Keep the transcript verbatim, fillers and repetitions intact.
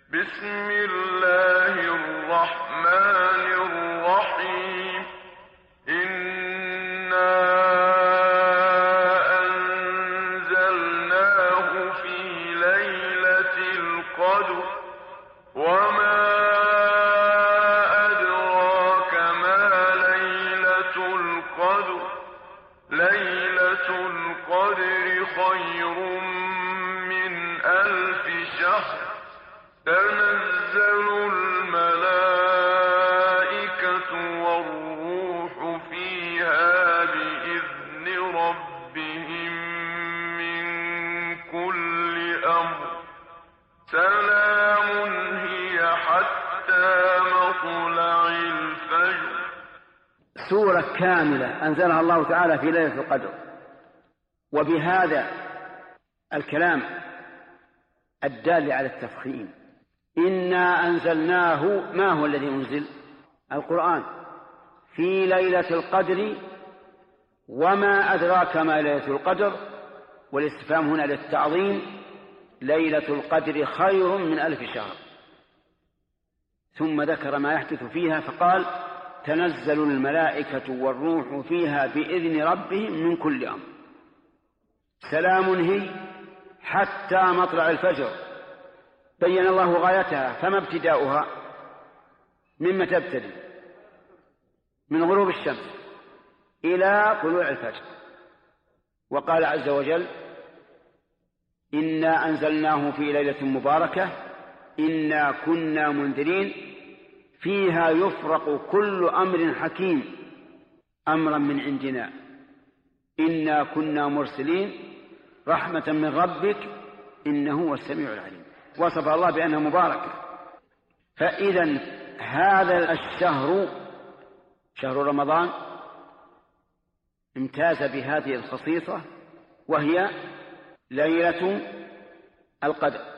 بسم الله الرحمن الرحيم إنا أنزلناه في ليلة القدر وما أدراك ما ليلة القدر ليلة القدر خير من ألف شهر تنزل الملائكة والروح فيها بإذن ربهم من كل أمر سلام هي حتى مطلع الفجر. سورة كاملة أنزلها الله تعالى في ليلة القدر، وبهذا الكلام الدال على التفخيم. إنا أنزلناه، ما هو الذي أنزل؟ القرآن في ليلة القدر وما أدراك ما ليلة القدر، والاستفهام هنا للتعظيم. ليلة القدر خير من ألف شهر، ثم ذكر ما يحدث فيها فقال تنزل الملائكة والروح فيها بإذن ربهم من كل أمر سلام هي حتى مطلع الفجر. بين الله غايتها، فما ابتداؤها؟ مما تبتدي من غروب الشمس إلى طلوع الفجر. وقال عز وجل إنا أنزلناه في ليلة مباركة إنا كنا منذرين فيها يفرق كل أمر حكيم أمرا من عندنا إنا كنا مرسلين رحمة من ربك إنه هو السميع العليم. وصف الله بأنها مباركة. فإذا هذا الشهر شهر رمضان امتاز بهذه الخصيصة، وهي ليلة القدر.